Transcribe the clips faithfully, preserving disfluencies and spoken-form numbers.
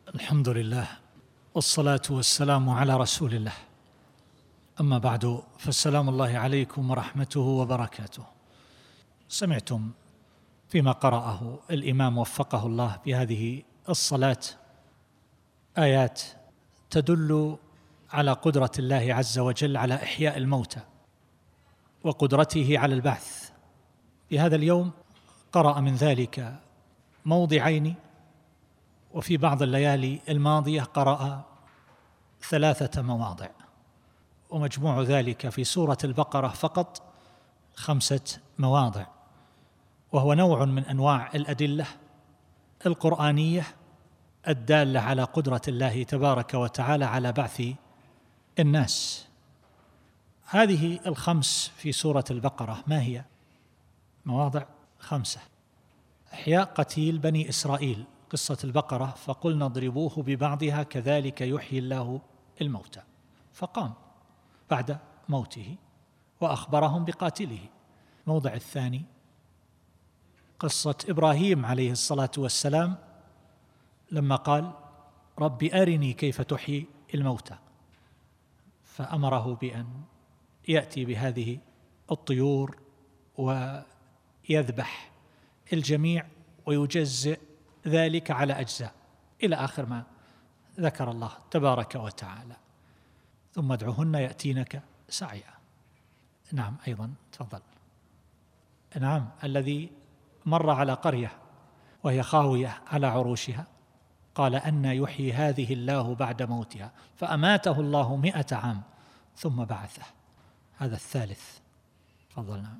الحمد لله والصلاة والسلام على رسول الله. أما بعد، فالسلام الله عليكم ورحمته وبركاته. سمعتم فيما قرأه الإمام وفقه الله بهذه الصلاة آيات تدل على قدرة الله عز وجل على إحياء الموتى وقدرته على البعث. في هذا اليوم قرأ من ذلك موضعين، وفي بعض الليالي الماضية قرأ ثلاثة مواضع، ومجموع ذلك في سورة البقرة فقط خمسة مواضع، وهو نوع من أنواع الأدلة القرآنية الدالة على قدرة الله تبارك وتعالى على بعث الناس. هذه الخمس في سورة البقرة ما هي؟ مواضع خمسة: إحياء قتيل بني إسرائيل، قصة البقرة، فقلنا اضربوه ببعضها كذلك يحيي الله الموتى، فقام بعد موته وأخبرهم بقاتله. الموضع الثاني قصة إبراهيم عليه الصلاة والسلام لما قال رب أرني كيف تحيي الموتى، فأمره بأن يأتي بهذه الطيور ويذبح الجميع ويجزئ ذلك على أجزاء إلى آخر ما ذكر الله تبارك وتعالى. ثم ادعهن يأتينك سعيا. نعم، أيضا تفضل. نعم، الذي مر على قرية وهي خاوية على عروشها قال أن يحيي هذه الله بعد موتها، فأماته الله مئة عام ثم بعثه. هذا الثالث. تفضل. نعم.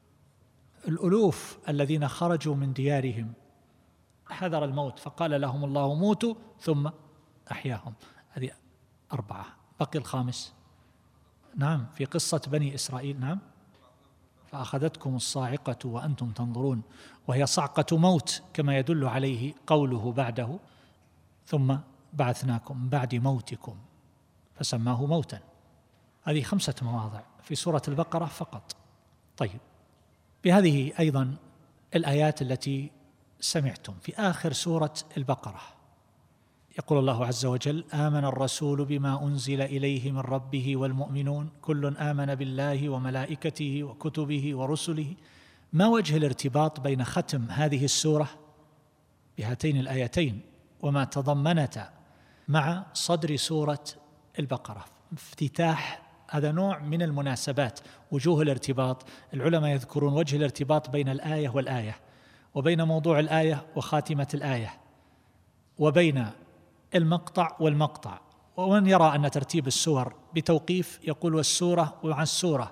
الألوف الذين خرجوا من ديارهم حذر الموت فقال لهم الله موتوا ثم أحياهم. هذه أربعة. بقي الخامس. نعم، في قصة بني إسرائيل. نعم، فأخذتكم الصاعقة وأنتم تنظرون، وهي صعقة موت كما يدل عليه قوله بعده ثم بعثناكم من بعد موتكم فسماه موتا. هذه خمسة مواضع في سورة البقرة فقط. طيب، بهذه أيضا الآيات التي سمعتم في آخر سورة البقرة يقول الله عز وجل آمن الرسول بما أنزل إليه من ربه والمؤمنون كل آمن بالله وملائكته وكتبه ورسله. ما وجه الارتباط بين ختم هذه السورة بهاتين الآيتين وما تضمنتا مع صدر سورة البقرة؟ افتتاح هذا نوع من المناسبات، وجوه الارتباط. العلماء يذكرون وجه الارتباط بين الآية والآية، وبين موضوع الآية وخاتمة الآية، وبين المقطع والمقطع. ومن يرى أن ترتيب السور بتوقيف يقول والسورة مع السورة،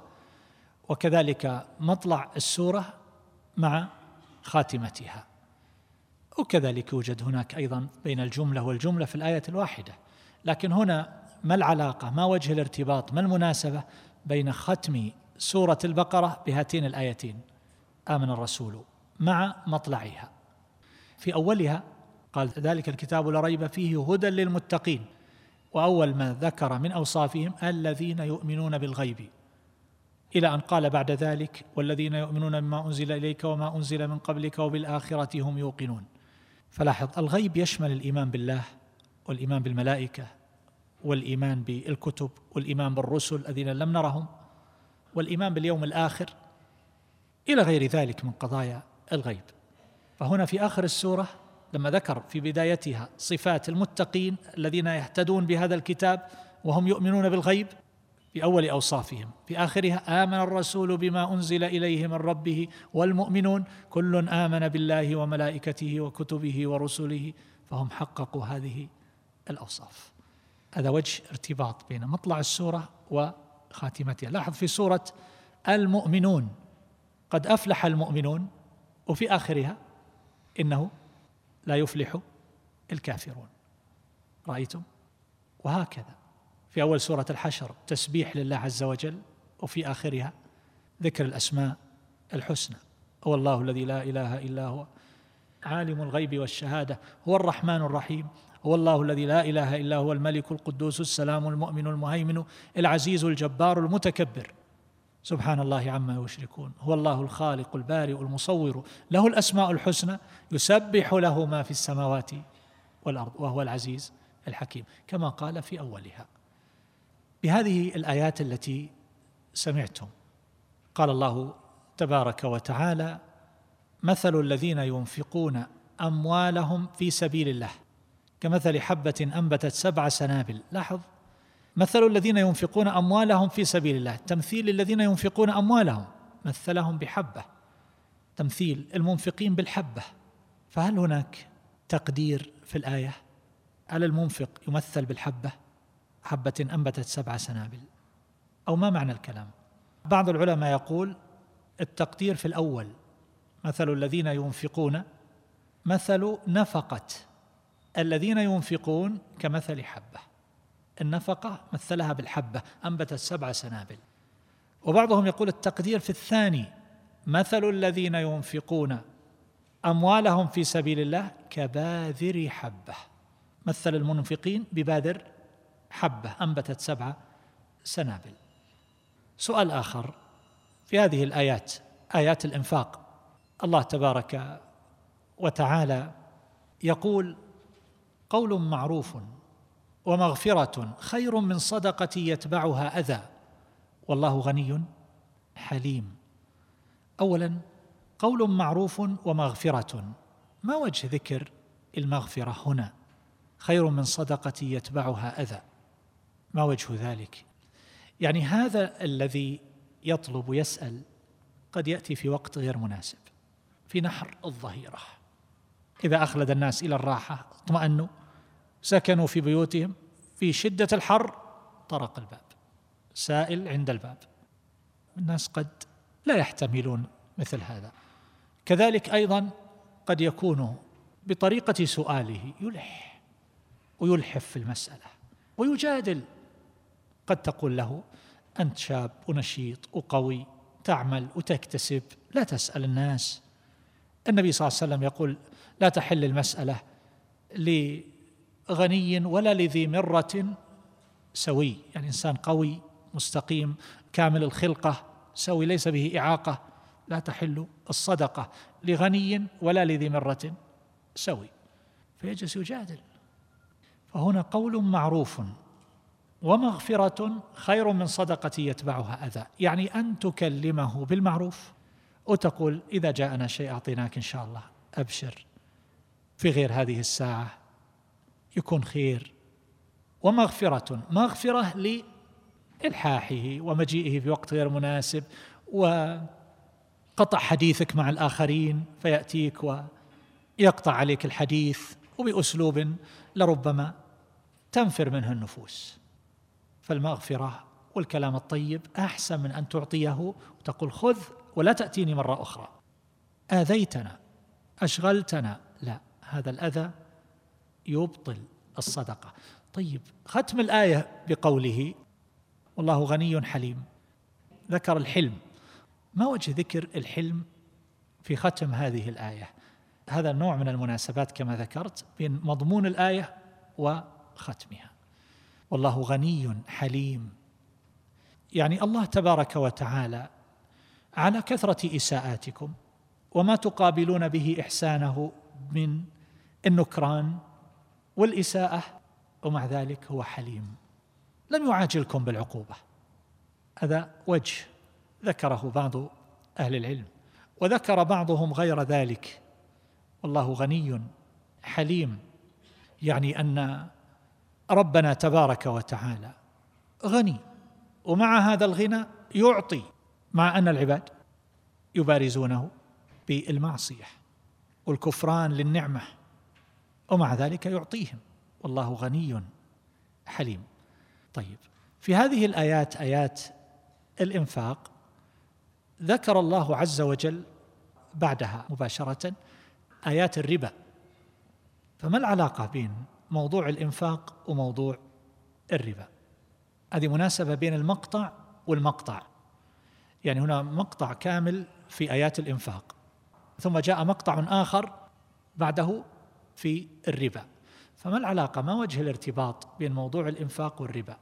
وكذلك مطلع السورة مع خاتمتها، وكذلك يوجد هناك أيضا بين الجملة والجملة في الآية الواحدة. لكن هنا ما العلاقة، ما وجه الارتباط، ما المناسبة بين ختم سورة البقرة بهاتين الآيتين آمن الرسول مع مطلعها؟ في أولها قال ذلك الكتاب لا ريب فيه هدى للمتقين، وأول ما ذكر من أوصافهم الذين يؤمنون بالغيب، إلى أن قال بعد ذلك والذين يؤمنون بما أنزل إليك وما أنزل من قبلك وبالآخرة هم يوقنون. فلاحظ، الغيب يشمل الإيمان بالله والإيمان بالملائكة والإيمان بالكتب والإيمان بالرسل الذين لم نرهم والإيمان باليوم الآخر إلى غير ذلك من قضايا الغيب. فهنا في آخر السورة لما ذكر في بدايتها صفات المتقين الذين يهتدون بهذا الكتاب وهم يؤمنون بالغيب في أول أوصافهم، في آخرها آمن الرسول بما أنزل إليه من ربه والمؤمنون كل آمن بالله وملائكته وكتبه ورسله، فهم حققوا هذه الأوصاف. هذا وجه ارتباط بين مطلع السورة وخاتمتها. لاحظ في سورة المؤمنون قد أفلح المؤمنون، وفي آخرها إنه لا يفلح الكافرون. رأيتم؟ وهكذا في أول سورة الحشر تسبيح لله عز وجل، وفي آخرها ذكر الأسماء الحسنى. هو الله الذي لا إله إلا هو عالم الغيب والشهادة هو الرحمن الرحيم هو الله الذي لا إله إلا هو الملك القدوس السلام المؤمن المهيمن العزيز الجبار المتكبر سبحان الله عما يشركون. هو الله الخالق البارئ المصور له الأسماء الحسنى يسبح له ما في السماوات والأرض وهو العزيز الحكيم، كما قال في أولها. بهذه الآيات التي سمعتم قال الله تبارك وتعالى: مثل الذين ينفقون أموالهم في سبيل الله كمثل حبة أنبتت سبع سنابل. لاحظ، مثل الذين ينفقون أموالهم في سبيل الله، تمثيل الذين ينفقون أموالهم، مثلهم بحبة، تمثيل المنفقين بالحبة. فهل هناك تقدير في الآية؟ هل المنفق يمثل بالحبة، حبة أنبتت سبع سنابل، أو ما معنى الكلام؟ بعض العلماء يقول التقدير في الأول، مثل الذين ينفقون، مثل نفقة الذين ينفقون كمثل حبة، النفقة مثلها بالحبة أنبتت سبع سنابل. وبعضهم يقول التقدير في الثاني، مثل الذين ينفقون أموالهم في سبيل الله كباذر حبة، مثل المنفقين بباذر حبة أنبتت سبع سنابل. سؤال آخر في هذه الآيات، آيات الإنفاق، الله تبارك وتعالى يقول: قول معروف ومغفرة خير من صدقة يتبعها أذى والله غني حليم. أولا، قول معروف ومغفرة، ما وجه ذكر المغفرة هنا؟ خير من صدقة يتبعها أذى، ما وجه ذلك؟ يعني هذا الذي يطلب ويسأل قد يأتي في وقت غير مناسب، في نحر الظهيرة، إذا أخلد الناس إلى الراحة اطمأنوا، سكنوا في بيوتهم، في شدة الحر طرق الباب، سائل عند الباب، الناس قد لا يحتملون مثل هذا. كذلك أيضا قد يكون بطريقة سؤاله يلح ويلحف في المسألة ويجادل. قد تقول له: أنت شاب ونشيط وقوي، تعمل وتكتسب، لا تسأل الناس. النبي صلى الله عليه وسلم يقول: لا تحل المسألة لغني ولا لذي مرة سوي، يعني إنسان قوي مستقيم كامل الخلقة سوي ليس به إعاقة، لا تحل الصدقة لغني ولا لذي مرة سوي، فيجلس يجادل. فهنا قول معروف ومغفرة خير من صدقة يتبعها أذى، يعني أن تكلمه بالمعروف وتقول: إذا جاءنا شيء أعطيناك إن شاء الله، أبشر، في غير هذه الساعة يكون خير. ومغفرة، مغفرة لإلحاحه ومجيئه في وقت غير مناسب وقطع حديثك مع الآخرين، فيأتيك ويقطع عليك الحديث وبأسلوب لربما تنفر منه النفوس. فالمغفرة والكلام الطيب أحسن من أن تعطيه وتقول: خذ ولا تأتيني مرة أخرى، آذيتنا، أشغلتنا. لا، هذا الأذى يبطل الصدقة. طيب، ختم الآية بقوله: والله غني حليم، ذكر الحلم، ما وجه ذكر الحلم في ختم هذه الآية؟ هذا النوع من المناسبات كما ذكرت بين مضمون الآية وختمها. والله غني حليم، يعني الله تبارك وتعالى على كثرة إساءاتكم وما تقابلون به إحسانه من النكران والإساءة، ومع ذلك هو حليم، لم يعاجلكم بالعقوبة. هذا وجه ذكره بعض أهل العلم، وذكر بعضهم غير ذلك. والله غني حليم، يعني أن ربنا تبارك وتعالى غني، ومع هذا الغنى يعطي، مع أن العباد يبارزونه بالمعصية والكفران للنعمة، ومع ذلك يعطيهم. والله غني حليم. طيب، في هذه الآيات، آيات الإنفاق، ذكر الله عز وجل بعدها مباشرة آيات الربا. فما العلاقة بين موضوع الإنفاق وموضوع الربا؟ هذه مناسبة بين المقطع والمقطع، يعني هنا مقطع كامل في آيات الإنفاق، ثم جاء مقطع آخر بعده في الربا. فما العلاقة، ما وجه الارتباط بين موضوع الإنفاق والربا؟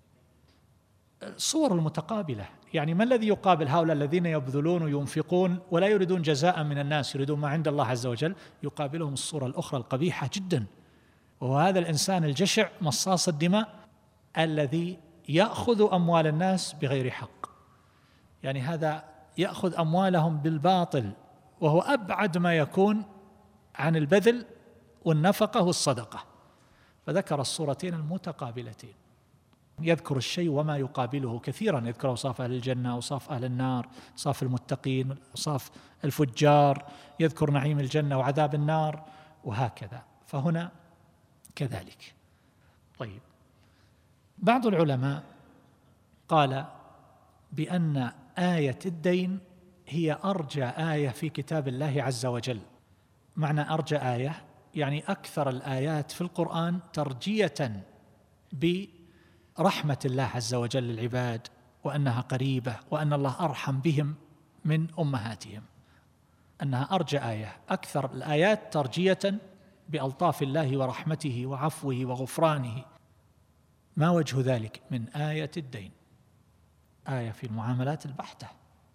الصور المتقابلة، يعني ما الذي يقابل هؤلاء الذين يبذلون وينفقون ولا يريدون جزاء من الناس، يريدون ما عند الله عز وجل؟ يقابلهم الصورة الأخرى القبيحة جدا، وهذا الإنسان الجشع مصاص الدماء الذي يأخذ أموال الناس بغير حق، يعني هذا يأخذ أموالهم بالباطل، وهو أبعد ما يكون عن البذل والنفقة والصدقة. فذكر الصورتين المتقابلتين، يذكر الشيء وما يقابله كثيرا، يذكر أوصاف أهل الجنة، أوصاف أهل النار، أوصاف المتقين، أوصاف الفجار، يذكر نعيم الجنة وعذاب النار، وهكذا. فهنا كذلك. طيب، بعض العلماء قال بأن آية الدين هي أرجى آية في كتاب الله عز وجل. معنى أرجى آية يعني أكثر الآيات في القرآن ترجية برحمة الله عز وجل للعباد، وأنها قريبة، وأن الله أرحم بهم من أمهاتهم، أنها أرجى آية. أكثر الآيات ترجية بألطاف الله ورحمته وعفوه وغفرانه. ما وجه ذلك؟ من آية الدين، آية في المعاملات البحتة.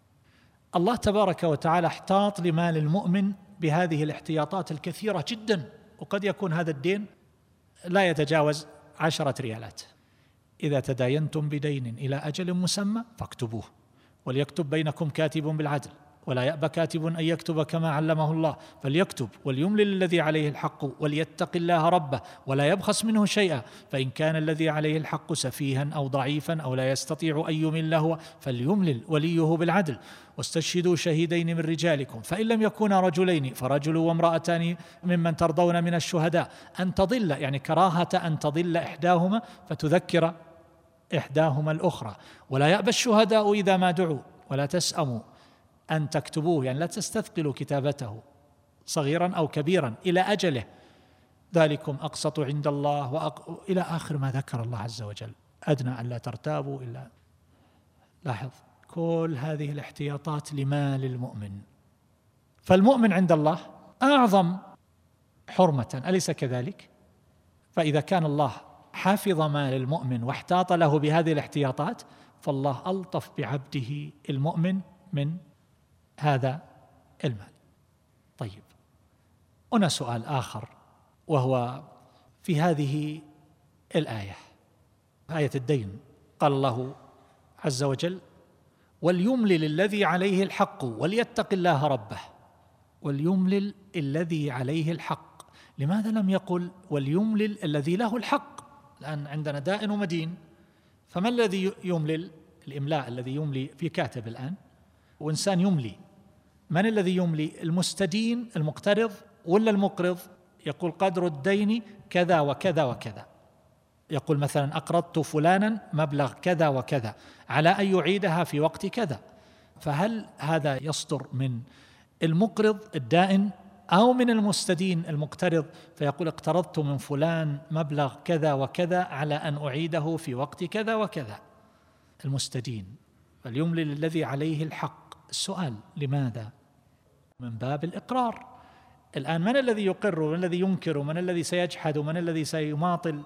الله تبارك وتعالى احتاط لمال المؤمن بهذه الاحتياطات الكثيرة جدا، وقد يكون هذا الدين لا يتجاوز عشرة ريالات. إذا تداينتم بدين إلى أجل مسمى فاكتبوه، وليكتب بينكم كاتب بالعدل، ولا يأبى كاتب أن يكتب كما علمه الله، فليكتب وليملل الذي عليه الحق وليتق الله ربه ولا يبخس منه شيئا، فإن كان الذي عليه الحق سفيها أو ضعيفا أو لا يستطيع أن يمل هو فليملل وليه بالعدل، واستشهدوا شهيدين من رجالكم فإن لم يكونا رجلين فرجل وامرأتان ممن ترضون من الشهداء أن تضل، يعني كراهة أن تضل إحداهما فتذكر إحداهما الأخرى، ولا يأبى الشهداء إذا ما دعوا ولا تسأموا أن تكتبوه، يعني لا تستثقلوا كتابته صغيرا أو كبيرا إلى أجله، ذلكم أقسط عند الله وأق... إلى آخر ما ذكر الله عز وجل، أدنى أن لا ترتابوا إلا. لاحظ كل هذه الاحتياطات لمال المؤمن، فالمؤمن عند الله أعظم حرمة، أليس كذلك؟ فإذا كان الله حافظ مال المؤمن واحتاط له بهذه الاحتياطات، فالله ألطف بعبده المؤمن من هذا المال. طيب، هنا سؤال آخر، وهو في هذه الآية، آية الدين، قال الله عز وجل: وليملل الذي عليه الحق وليتق الله ربه. وليملل الذي عليه الحق، لماذا لم يقل وليملل الذي له الحق؟ الآن عندنا دائن ومدين، فما الذي يملل؟ الإملاء الذي يملي في كاتب الآن، وإنسان يملي، من الذي يملي؟ المستدين المقترض ولا المقرض؟ يقول قدر الدين كذا وكذا وكذا، يقول مثلا أقرضت فلانا مبلغ كذا وكذا على أن يعيدها في وقت كذا، فهل هذا يصدر من المقرض الدائن أو من المستدين المقترض؟ فيقول اقترضت من فلان مبلغ كذا وكذا على أن أعيده في وقت كذا وكذا. المستدين، فليملل الذي عليه الحق. السؤال لماذا؟ من باب الإقرار. الآن من الذي يقر ومن الذي ينكر ومن الذي سيجحد ومن الذي سيماطل؟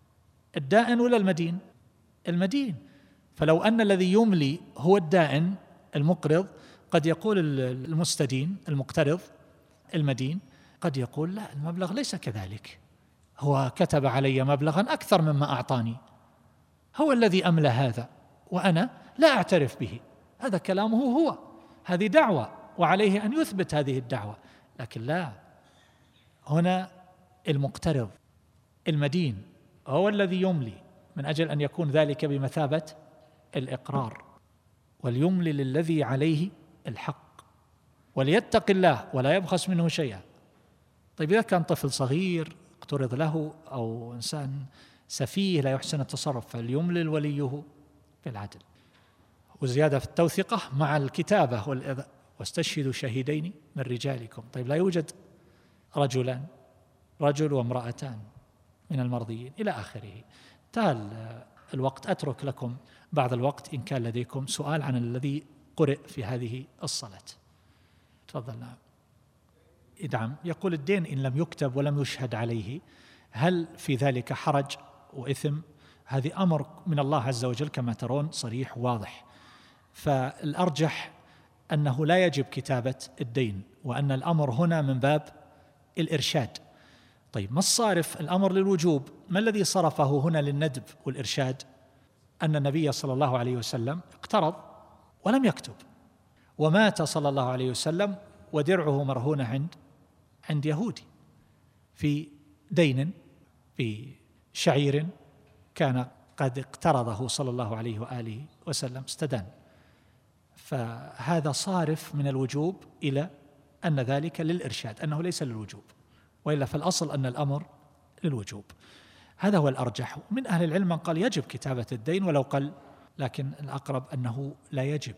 الدائن ولا المدين؟ المدين. فلو أن الذي يملي هو الدائن المقرض، قد يقول المستدين المقترض المدين، قد يقول لا، المبلغ ليس كذلك، هو كتب علي مبلغا أكثر مما أعطاني، هو الذي أملى هذا وأنا لا أعترف به. هذا كلامه هو، هذه دعوة وعليه أن يثبت هذه الدعوة. لكن لا، هنا المقترض المدين هو الذي يملي من أجل أن يكون ذلك بمثابة الإقرار. وليملل الذي عليه الحق وليتق الله ولا يبخس منه شيئا. طيب، إذا كان طفل صغير اقترض له أو إنسان سفيه لا يحسن التصرف، فليملل وليه بالعدل. وزيادة في التوثقة مع الكتابة والإذاء، واستشهدوا شهيدين من رجالكم. طيب، لا يوجد رجلان، رجل وامرأتان من المرضيين إلى آخره. تال الوقت، أترك لكم بعض الوقت إن كان لديكم سؤال عن الذي قرئ في هذه الصلاة. تفضل. نعم. إدعم يقول الدين إن لم يكتب ولم يشهد عليه، هل في ذلك حرج وإثم؟ هذه أمر من الله عز وجل كما ترون صريح واضح، فالأرجح أنه لا يجب كتابة الدين، وأن الأمر هنا من باب الإرشاد. طيب ما الصارف؟ الأمر للوجوب. ما الذي صرفه هنا للندب والإرشاد؟ أن النبي صلى الله عليه وسلم اقترض ولم يكتب، ومات صلى الله عليه وسلم ودرعه مرهونة عند عند يهودي في دين بشعير كان قد اقترضه صلى الله عليه وآله وسلم، استدان. فهذا صارف من الوجوب إلى أن ذلك للإرشاد، أنه ليس للوجوب، وإلا فالأصل أن الأمر للوجوب. هذا هو الأرجح. من أهل العلم من قال يجب كتابة الدين ولو قل، لكن الأقرب أنه لا يجب،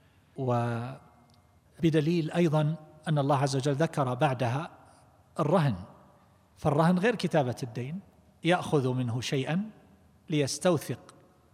وبدليل أيضا أن الله عز وجل ذكر بعدها الرهن، فالرهن غير كتابة الدين، يأخذ منه شيئا ليستوثق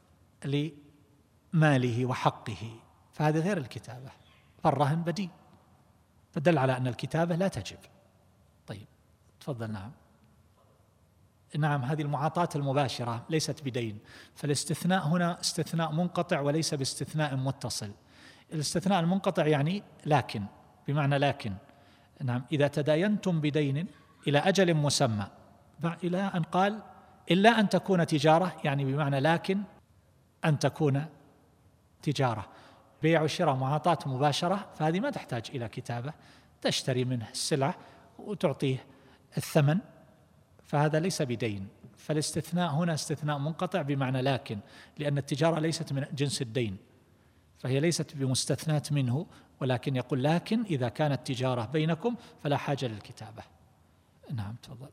لماله وحقه، فهذه غير الكتابة، فالرهن بديل، فدل على أن الكتابة لا تجب. طيب تفضل. نعم نعم هذه المعاطاة المباشرة ليست بدين، فالاستثناء هنا استثناء منقطع وليس باستثناء متصل. الاستثناء المنقطع يعني لكن، بمعنى لكن. نعم إذا تداينتم بدين إلى أجل مسمى، إلى أن قال إلا أن تكون تجارة، يعني بمعنى لكن أن تكون تجارة. بيع وشراء معاطاة مباشرة، فهذه ما تحتاج إلى كتابة، تشتري منه السلعة وتعطيه الثمن، فهذا ليس بدين. فالاستثناء هنا استثناء منقطع بمعنى لكن، لأن التجارة ليست من جنس الدين، فهي ليست بمستثنات منه، ولكن يقول لكن إذا كانت تجارة بينكم فلا حاجة للكتابة. نعم تفضل.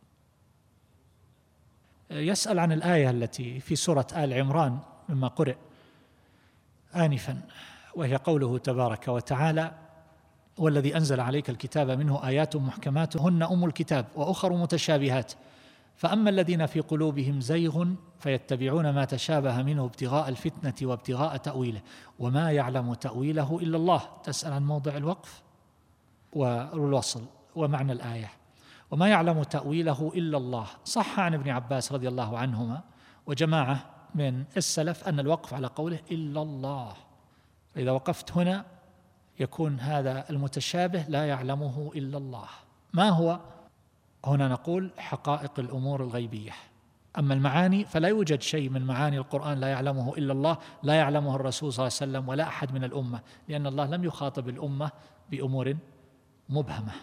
يسأل عن الآية التي في سورة آل عمران مما قرئ آنفا، وهي قوله تبارك وتعالى: والذي أنزل عليك الكتاب منه آيات محكمات هن أم الكتاب وأخر متشابهات فأما الذين في قلوبهم زيغ فيتبعون ما تشابه منه ابتغاء الفتنة وابتغاء تأويله وما يعلم تأويله إلا الله. تسأل عن موضع الوقف والوصل ومعنى الآية. وما يعلم تأويله إلا الله. صح عن ابن عباس رضي الله عنهما وجماعة من السلف أن الوقف على قوله إلا الله، فإذا وقفت هنا يكون هذا المتشابه لا يعلمه إلا الله. ما هو؟ هنا نقول حقائق الأمور الغيبية. أما المعاني فلا يوجد شيء من معاني القرآن لا يعلمه إلا الله، لا يعلمه الرسول صلى الله عليه وسلم ولا أحد من الأمة، لأن الله لم يخاطب الأمة بأمور مبهمة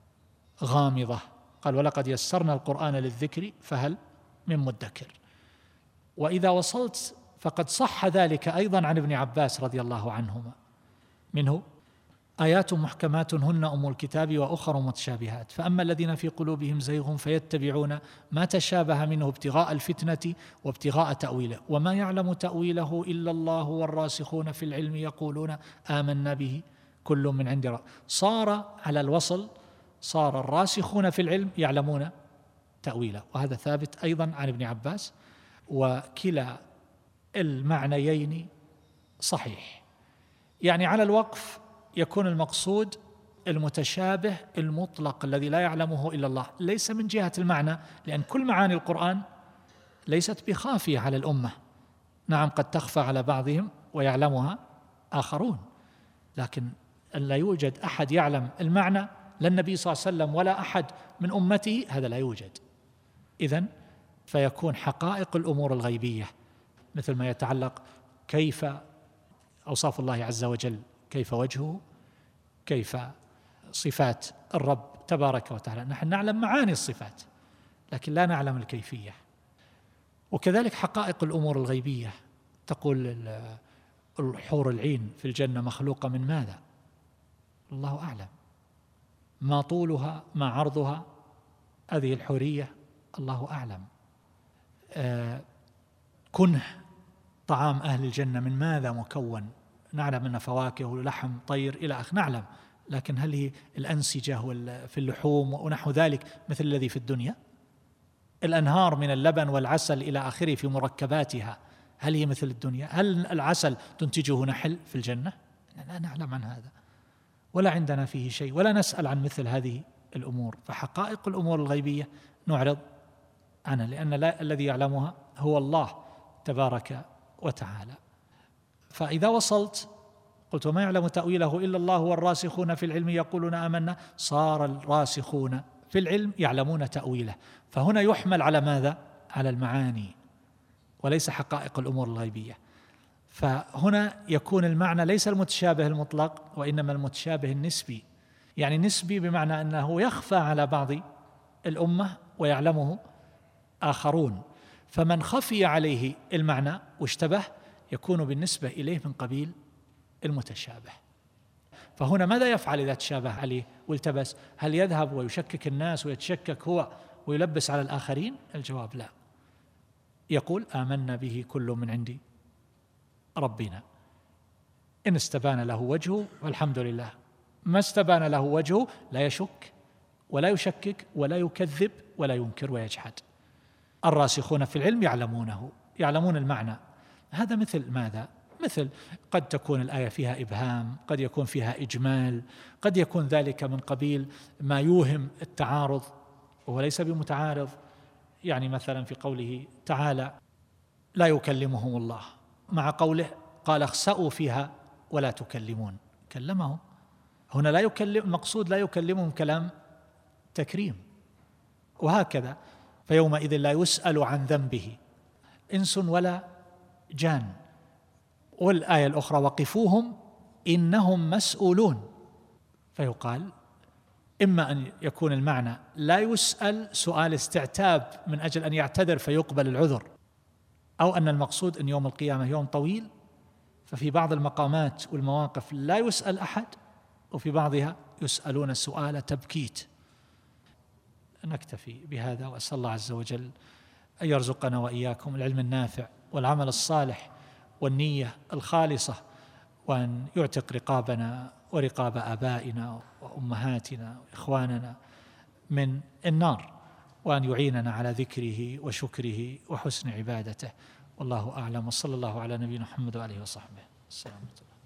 غامضة. قال: ولقد يسرنا القرآن للذكر فهل من مدكر. وإذا وصلت فقد صح ذلك أيضا عن ابن عباس رضي الله عنهما منه: آيات محكمات هن أم الكتاب وأخر متشابهات فأما الذين في قلوبهم زيغ فيتبعون ما تشابه منه ابتغاء الفتنة وابتغاء تأويله وما يعلم تأويله إلا الله والراسخون في العلم يقولون آمنا به كل من عند ربنا. صار على الوصل، صار الراسخون في العلم يعلمون تأويله، وهذا ثابت أيضا عن ابن عباس، وكلا المعنيين صحيح. يعني على الوقف يكون المقصود المتشابه المطلق الذي لا يعلمه إلا الله، ليس من جهة المعنى، لأن كل معاني القرآن ليست بخافية على الأمة. نعم قد تخفى على بعضهم ويعلمها آخرون، لكن لا يوجد أحد يعلم المعنى، لا النبي صلى الله عليه وسلم ولا أحد من أمته، هذا لا يوجد. إذن فيكون حقائق الأمور الغيبية مثل ما يتعلق كيف أوصاف الله عز وجل، كيف وجهه، كيف صفات الرب تبارك وتعالى. نحن نعلم معاني الصفات لكن لا نعلم الكيفية. وكذلك حقائق الأمور الغيبية، تقول الحور العين في الجنة مخلوقة من ماذا؟ الله أعلم. ما طولها، ما عرضها، هذه الحورية الله أعلم. آه كنه طعام أهل الجنة من ماذا مكون؟ نعلم أن فواكه ولحم طير إلى آخره، نعلم، لكن هل هي الأنسجة في اللحوم ونحو ذلك مثل الذي في الدنيا؟ الأنهار من اللبن والعسل إلى آخره في مركباتها، هل هي مثل الدنيا؟ هل العسل تنتجه نحل في الجنة؟ لا نعلم عن هذا، ولا عندنا فيه شيء، ولا نسأل عن مثل هذه الأمور. فحقائق الأمور الغيبية نعرض عنها، لأن لا الذي يعلمها هو الله تبارك وتعالى. فإذا وصلت قلت: وما يعلم تأويله إلا الله والراسخون في العلم يقولون آمنا، صار الراسخون في العلم يعلمون تأويله، فهنا يحمل على ماذا؟ على المعاني وليس حقائق الأمور الغيبية. فهنا يكون المعنى ليس المتشابه المطلق وإنما المتشابه النسبي، يعني نسبي بمعنى أنه يخفى على بعض الأمة ويعلمه آخرون، فمن خفي عليه المعنى واشتبه يكون بالنسبة إليه من قبيل المتشابه. فهنا ماذا يفعل إذا تشابه عليه والتبس؟ هل يذهب ويشكك الناس ويتشكك هو ويلبس على الآخرين؟ الجواب لا، يقول آمنا به كل من عندي ربنا، إن استبان له وجهه والحمد لله، ما استبان له وجهه لا يشك ولا يشكك ولا يكذب ولا ينكر ويجحد. الراسخون في العلم يعلمونه، يعلمون المعنى. هذا مثل ماذا؟ مثل قد تكون الآية فيها إبهام، قد يكون فيها إجمال، قد يكون ذلك من قبيل ما يوهم التعارض وهو ليس بمتعارض. يعني مثلا في قوله تعالى لا يكلمهم الله، مع قوله قال اخسأوا فيها ولا تكلمون، كلمهم. هنا لا يكلم، المقصود لا يكلمهم كلام تكريم. وهكذا فيومئذ لا يسأل عن ذنبه إنس ولا جان. والآية الأخرى وقفوهم إنهم مسؤولون، فيقال إما أن يكون المعنى لا يسأل سؤال استعتاب من أجل أن يعتذر فيقبل العذر، أو أن المقصود أن يوم القيامة يوم طويل، ففي بعض المقامات والمواقف لا يسأل أحد، وفي بعضها يسألون سؤال تبكيت. نكتفي بهذا، وأسأل الله عز وجل أن يرزقنا وإياكم العلم النافع والعمل الصالح والنية الخالصة، وأن يعتق رقابنا ورقاب آبائنا وأمهاتنا وإخواننا من النار، وأن يعيننا على ذكره وشكره وحسن عبادته. والله أعلم، وصلى الله على نبينا محمد وآله وصحبه. السلام عليكم.